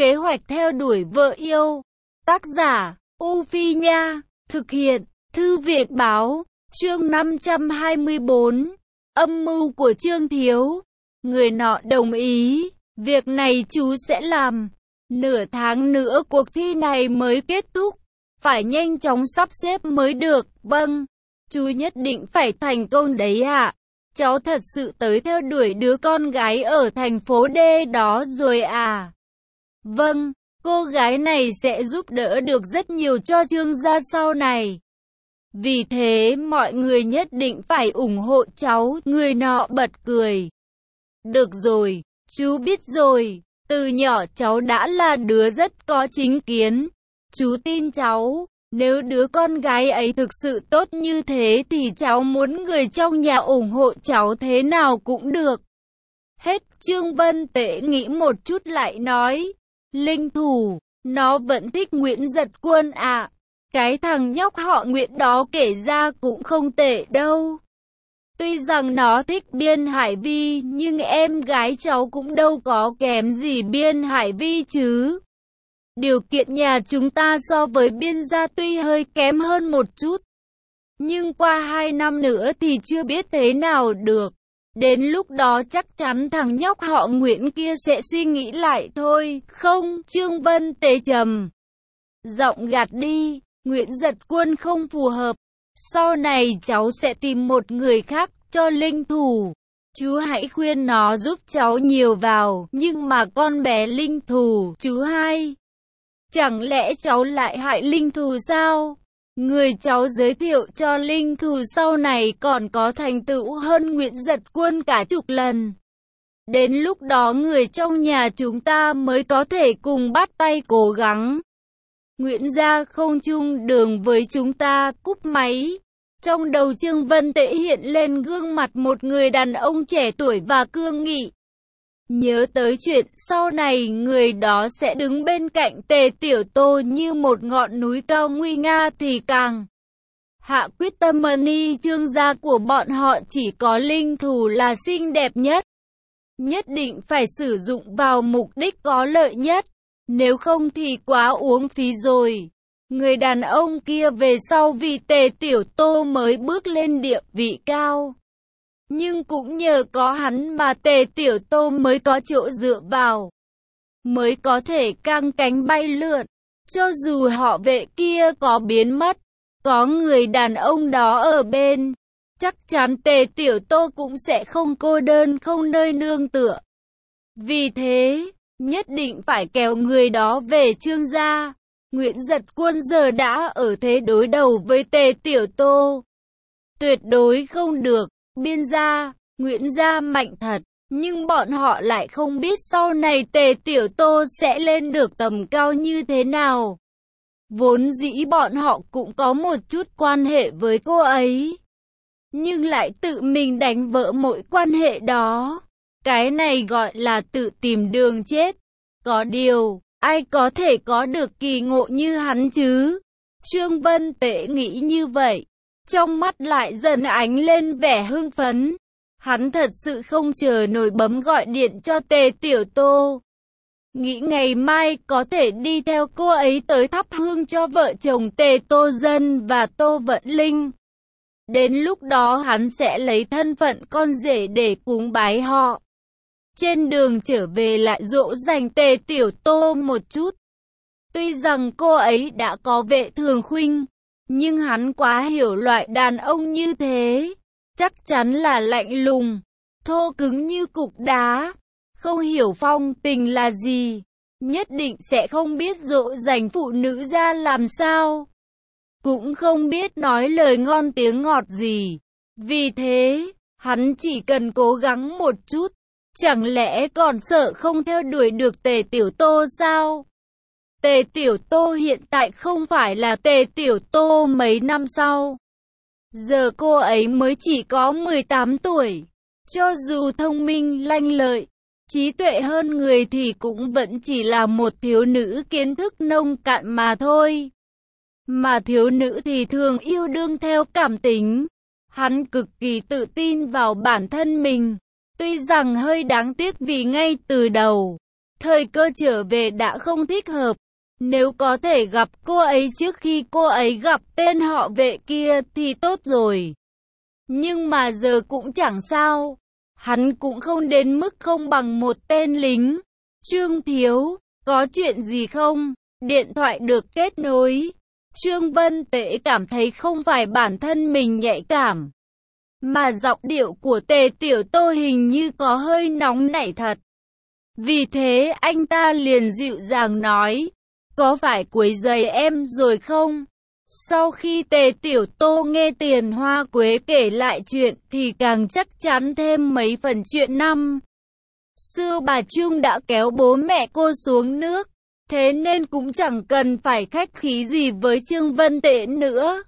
Kế hoạch theo đuổi vợ yêu. Tác giả, U Phi Nha. Thực hiện, Thư viện Báo. Chương 524. Âm mưu của Trương Thiếu. Người nọ đồng ý. Việc này chú sẽ làm. Nửa tháng nữa cuộc thi này mới kết thúc. Phải nhanh chóng sắp xếp mới được. Vâng. Chú nhất định phải thành công đấy ạ. Cháu thật sự tới theo đuổi đứa con gái ở thành phố D đó rồi à? Vâng, cô gái này sẽ giúp đỡ được rất nhiều cho Trương gia sau này. Vì thế mọi người nhất định phải ủng hộ cháu. Người nọ bật cười. Được rồi, chú biết rồi. Từ nhỏ cháu đã là đứa rất có chính kiến. Chú tin cháu. Nếu đứa con gái ấy thực sự tốt như thế thì cháu muốn người trong nhà ủng hộ cháu thế nào cũng được. Hết. Trương Vân Tễ nghĩ một chút lại nói. Linh Thủ, nó vẫn thích Nguyễn Giật Quân à. Cái thằng nhóc họ Nguyễn đó kể ra cũng không tệ đâu. Tuy rằng nó thích Biên Hải Vi nhưng em gái cháu cũng đâu có kém gì Biên Hải Vi chứ. Điều kiện nhà chúng ta so với Biên gia tuy hơi kém hơn một chút. Nhưng qua 2 năm nữa thì chưa biết thế nào được. Đến lúc đó chắc chắn thằng nhóc họ Nguyễn kia sẽ suy nghĩ lại thôi. Không, Trương Vân Tề trầm giọng gạt đi. Nguyễn Giật Quân không phù hợp. Sau này cháu sẽ tìm một người khác cho Linh Thủ. Chú hãy khuyên nó giúp cháu nhiều vào. Nhưng mà con bé Linh Thủ, chú hai. Chẳng lẽ cháu lại hại Linh Thủ sao? Người cháu giới thiệu cho Linh Thủ sau này còn có thành tựu hơn Nguyễn Giật Quân cả chục lần. Đến lúc đó người trong nhà chúng ta mới có thể cùng bắt tay cố gắng. Nguyễn gia không chung đường với chúng ta. Cúp máy. Trong đầu Trương Vân Tễ hiện lên gương mặt một người đàn ông trẻ tuổi và cương nghị. Nhớ tới chuyện sau này người đó sẽ đứng bên cạnh Tề Tiểu Tô như một ngọn núi cao nguy nga thì càng hạ quyết tâm. Trương gia của bọn họ chỉ có Linh Thủ là xinh đẹp nhất. Nhất định phải sử dụng vào mục đích có lợi nhất. Nếu không thì quá uống phí rồi. Người đàn ông kia về sau vì Tề Tiểu Tô mới bước lên địa vị cao. Nhưng cũng nhờ có hắn mà Tề Tiểu Tô mới có chỗ dựa vào. Mới có thể căng cánh bay lượn. Cho dù họ vệ kia có biến mất. Có người đàn ông đó ở bên. Chắc chắn Tề Tiểu Tô cũng sẽ không cô đơn không nơi nương tựa. Vì thế, nhất định phải kéo người đó về Trương gia. Nguyễn Giật Quân giờ đã ở thế đối đầu với Tề Tiểu Tô. Tuyệt đối không được. Biên gia, Nguyễn gia mạnh thật, nhưng bọn họ lại không biết sau này Tề Tiểu Tô sẽ lên được tầm cao như thế nào. Vốn dĩ bọn họ cũng có một chút quan hệ với cô ấy, nhưng lại tự mình đánh vỡ mọi quan hệ đó. Cái này gọi là tự tìm đường chết. Có điều, ai có thể có được kỳ ngộ như hắn chứ? Trương Vân Tễ nghĩ như vậy. Trong mắt lại dần ánh lên vẻ hưng phấn. Hắn thật sự không chờ nổi bấm gọi điện cho Tề Tiểu Tô. Nghĩ ngày mai có thể đi theo cô ấy tới thắp hương cho vợ chồng Tề Tô Dân và Tô Vận Linh. Đến lúc đó hắn sẽ lấy thân phận con rể để cúng bái họ. Trên đường trở về lại dỗ dành Tề Tiểu Tô một chút. Tuy rằng cô ấy đã có Vệ Thường Khuynh, nhưng hắn quá hiểu loại đàn ông như thế. Chắc chắn là lạnh lùng, thô cứng như cục đá. Không hiểu phong tình là gì. Nhất định sẽ không biết dỗ dành phụ nữ ra làm sao. Cũng không biết nói lời ngon tiếng ngọt gì. Vì thế, hắn chỉ cần cố gắng một chút. Chẳng lẽ còn sợ không theo đuổi được Tề Tiểu Tô sao? Tề Tiểu Tô hiện tại không phải là Tề Tiểu Tô mấy năm sau. Giờ cô ấy mới chỉ có 18 tuổi. Cho dù thông minh lanh lợi, trí tuệ hơn người thì cũng vẫn chỉ là một thiếu nữ kiến thức nông cạn mà thôi. Mà thiếu nữ thì thường yêu đương theo cảm tính. Hắn cực kỳ tự tin vào bản thân mình. Tuy rằng hơi đáng tiếc vì ngay từ đầu, Thời cơ trở về đã không thích hợp. Nếu có thể gặp cô ấy trước khi cô ấy gặp tên họ Vệ kia thì tốt rồi. Nhưng mà giờ cũng chẳng sao. Hắn cũng không đến mức không bằng một tên lính. Trương Thiếu, có chuyện gì không? Điện thoại được kết nối. Trương Vân Tễ cảm thấy không phải bản thân mình nhạy cảm, mà giọng điệu của Tề Tiểu Tô hình như có hơi nóng nảy thật. Vì thế anh ta liền dịu dàng nói, có phải quấy rầy em rồi không? Sau khi Tề Tiểu Tô nghe Tiền Hoa Quế kể lại chuyện thì càng chắc chắn thêm mấy phần chuyện năm xưa bà Trương đã kéo bố mẹ cô xuống nước, thế nên cũng chẳng cần phải khách khí gì với Trương Vân Tễ nữa.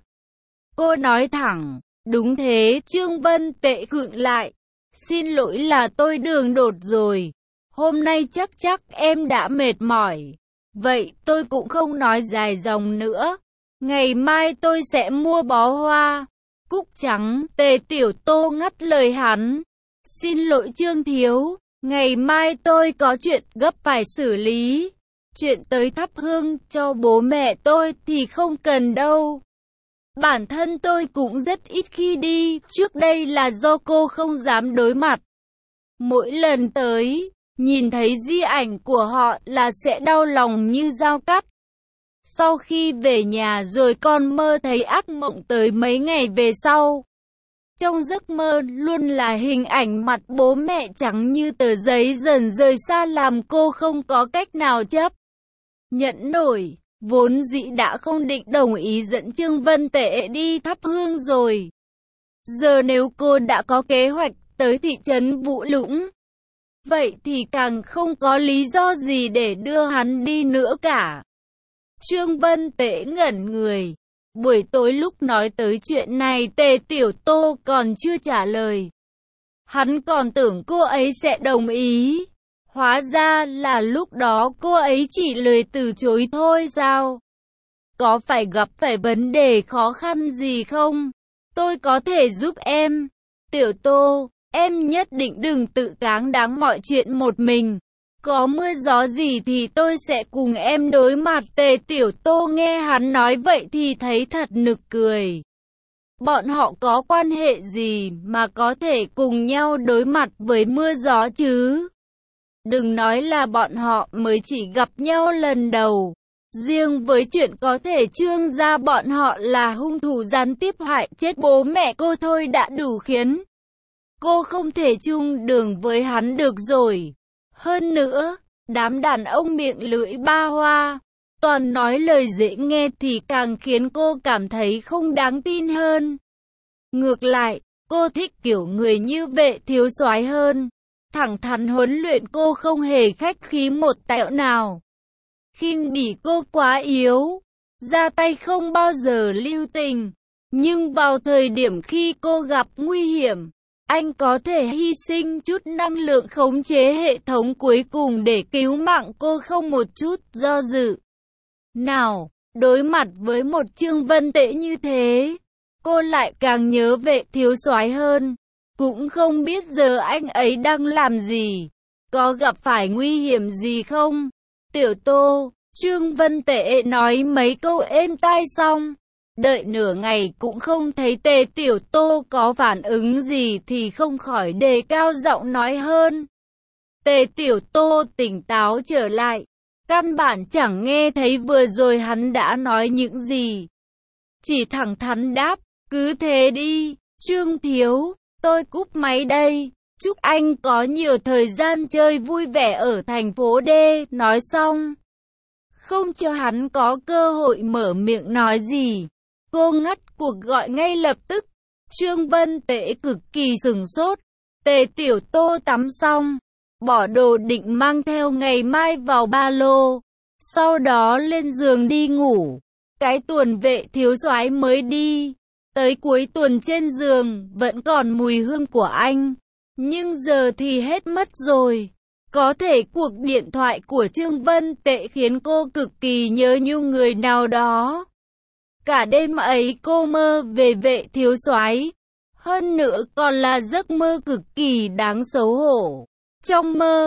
Cô nói thẳng, đúng thế. Trương Vân Tễ khựng lại, xin lỗi là tôi đường đột rồi, hôm nay chắc em đã mệt mỏi, vậy tôi cũng không nói dài dòng nữa. Ngày mai tôi sẽ mua bó hoa cúc trắng. Tề Tiểu Tô ngắt lời hắn. Xin lỗi Trương Thiếu, ngày mai tôi có chuyện gấp phải xử lý. Chuyện tới thắp hương cho bố mẹ tôi thì không cần đâu. Bản thân tôi cũng rất ít khi đi, trước đây là do cô không dám đối mặt. Mỗi lần tới, nhìn thấy di ảnh của họ là sẽ đau lòng như dao cắt. Sau khi về nhà rồi còn mơ thấy ác mộng tới mấy ngày về sau. Trong giấc mơ luôn là hình ảnh mặt bố mẹ trắng như tờ giấy dần rời xa làm cô không có cách nào chấp nhận nổi. Vốn dĩ đã không định đồng ý dẫn Trương Vân Tễ đi thắp hương rồi. Giờ nếu cô đã có kế hoạch tới thị trấn Vũ Lũng, vậy thì càng không có lý do gì để đưa hắn đi nữa cả. Trương Vân Tễ ngẩn người. Buổi tối lúc nói tới chuyện này Tề Tiểu Tô còn chưa trả lời. Hắn còn tưởng cô ấy sẽ đồng ý. Hóa ra là lúc đó cô ấy chỉ lời từ chối thôi sao? Có phải gặp phải vấn đề khó khăn gì không? Tôi có thể giúp em. Tiểu Tô, em nhất định đừng tự cáng đáng mọi chuyện một mình. Có mưa gió gì thì tôi sẽ cùng em đối mặt. Tề Tiểu Tô nghe hắn nói vậy thì thấy thật nực cười. Bọn họ có quan hệ gì mà có thể cùng nhau đối mặt với mưa gió chứ? Đừng nói là bọn họ mới chỉ gặp nhau lần đầu. Riêng với chuyện có thể Trương gia bọn họ là hung thủ gián tiếp hại chết bố mẹ cô thôi đã đủ khiến cô không thể chung đường với hắn được rồi. Hơn nữa, đám đàn ông miệng lưỡi ba hoa, toàn nói lời dễ nghe thì càng khiến cô cảm thấy không đáng tin hơn. Ngược lại, cô thích kiểu người như Vệ thiếu soái hơn. Thẳng thắn huấn luyện cô không hề khách khí một tẹo nào. Khinh bỉ cô quá yếu, ra tay không bao giờ lưu tình. Nhưng vào thời điểm khi cô gặp nguy hiểm, anh có thể hy sinh chút năng lượng khống chế hệ thống cuối cùng để cứu mạng cô không một chút do dự nào. Đối mặt với một Trương Vân Tễ như thế, cô lại càng nhớ Vệ thiếu soái hơn. Cũng không biết giờ anh ấy đang làm gì, có gặp phải nguy hiểm gì không? Tiểu Tô, Trương Vân Tễ nói mấy câu êm tai xong, đợi nửa ngày cũng không thấy Tề Tiểu Tô có phản ứng gì thì không khỏi đề cao giọng nói hơn. Tề Tiểu Tô tỉnh táo trở lại, căn bản chẳng nghe thấy vừa rồi hắn đã nói những gì. Chỉ thẳng thắn đáp, cứ thế đi, Trương Thiếu, tôi cúp máy đây. Chúc anh có nhiều thời gian chơi vui vẻ ở thành phố D. Nói xong, không cho hắn có cơ hội mở miệng nói gì, cô ngắt cuộc gọi ngay lập tức. Trương Vân Tễ cực kỳ sửng sốt. Tề Tiểu Tô tắm xong, bỏ đồ định mang theo ngày mai vào ba lô, sau đó lên giường đi ngủ. Cái tuần Vệ thiếu soái mới đi, tới cuối tuần trên giường vẫn còn mùi hương của anh, nhưng giờ thì hết mất rồi. Có thể cuộc điện thoại của Trương Vân Tễ khiến cô cực kỳ nhớ nhung người nào đó. Cả đêm ấy cô mơ về Vệ thiếu soái, hơn nữa còn là giấc mơ cực kỳ đáng xấu hổ. Trong mơ,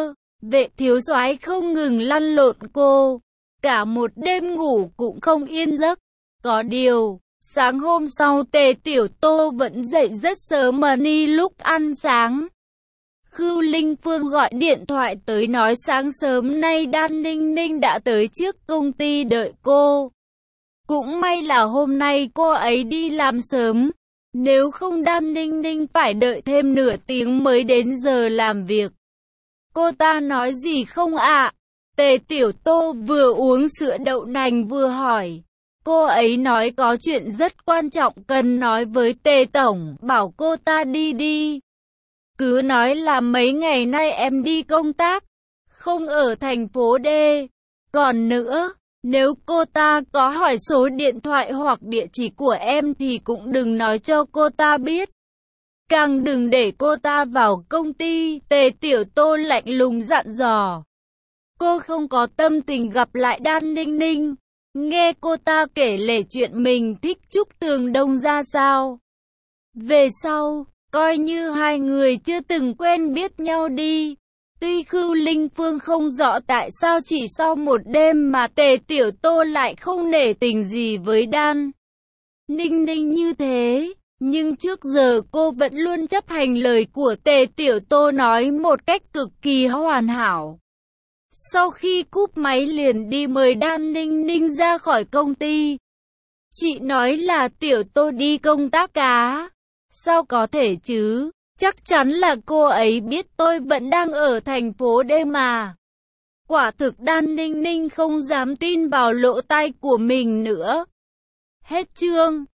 Vệ thiếu soái không ngừng lăn lộn cô. Cả một đêm ngủ cũng không yên giấc. Có điều, sáng hôm sau Tề Tiểu Tô vẫn dậy rất sớm mà đi lúc ăn sáng. Khưu Linh Phương gọi điện thoại tới nói sáng sớm nay Đan Ninh Ninh đã tới trước công ty đợi cô. Cũng may là hôm nay cô ấy đi làm sớm. Nếu không Đan Ninh Ninh phải đợi thêm nửa tiếng mới đến giờ làm việc. Cô ta nói gì không ạ? Tề Tiểu Tô vừa uống sữa đậu nành vừa hỏi. Cô ấy nói có chuyện rất quan trọng cần nói với Tề Tổng, bảo cô ta đi đi. Cứ nói là mấy ngày nay em đi công tác, không ở thành phố D. Còn nữa, nếu cô ta có hỏi số điện thoại hoặc địa chỉ của em thì cũng đừng nói cho cô ta biết. Càng đừng để cô ta vào công ty, Tề Tiểu Tô lạnh lùng dặn dò. Cô không có tâm tình gặp lại Đan Ninh Ninh. Nghe cô ta kể lể chuyện mình thích Trúc Tường Đông ra sao. Về sau, coi như hai người chưa từng quen biết nhau đi. Tuy Khưu Linh Phương không rõ tại sao chỉ sau một đêm mà Tề Tiểu Tô lại không nể tình gì với Đan Ninh Ninh như thế. Nhưng trước giờ cô vẫn luôn chấp hành lời của Tề Tiểu Tô nói một cách cực kỳ hoàn hảo. Sau khi cúp máy liền đi mời Đan Ninh Ninh ra khỏi công ty. Chị nói là Tiểu Tô đi công tác cá. Sao có thể chứ? Chắc chắn là cô ấy biết tôi vẫn đang ở thành phố D mà. Quả thực Đan Ninh Ninh không dám tin vào lỗ tai của mình nữa. Hết chương.